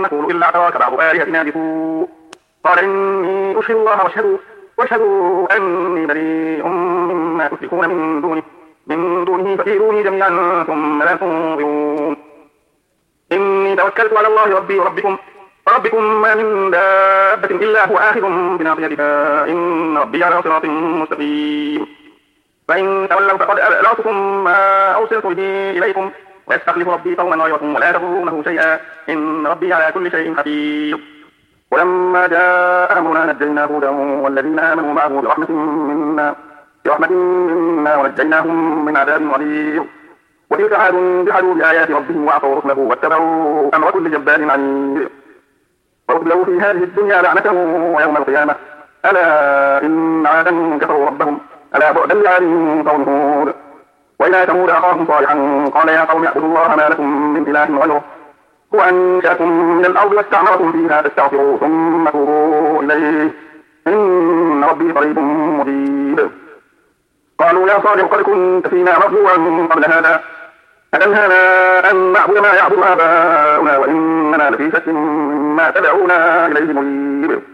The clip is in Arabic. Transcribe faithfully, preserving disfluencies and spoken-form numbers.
نقول إلا اعتراك بعض آلهتنا بسوء قال إني أشهد الله واشهدوا واشهدوا أني بريء مما تشركون من دونه من دونه فكيدوني جميعا ثم لا تنظرون إني توكلت على الله ربي وربكم وربكم ما من دابة إلا هو آخذ بناصيتها إن ربي على صراط مستقيم فإن تولوا فقد أبلغتكم ما أرسلت به إليكم ويستخلف ربي قوما غيركم ولا تضرونه شيئا إن ربي على كل شيء حفيظ ولما جاء أمرنا نجينا هودا والذين آمنوا معه برحمة منا برحمة منا ونجيناهم من عذاب غليظ وتلك عاد جحدوا بآيات ربهم وعصوا رسله واتبعوا أمر كل جبار عنيد وأتبعوا في هذه الدنيا لعنة ويوم القيامة ألا إن عادا كفروا ربهم ألا بعدا لعاد قوم هود وإلى ثمود أخاهم صالحا قال يا قوم اعبدوا الله ما لكم من إله غيره هو أنشأكم من الأرض واستعمركم فيها فاستغفروا ثم توبوا إليه إن ربي قريب مجيب قالوا يا صالح قد كنت فينا مرجوا قبل هذا أتنهانا أن نعبد ما يعبد آباؤنا وإننا لفي شك مما تدعونا إليه مريب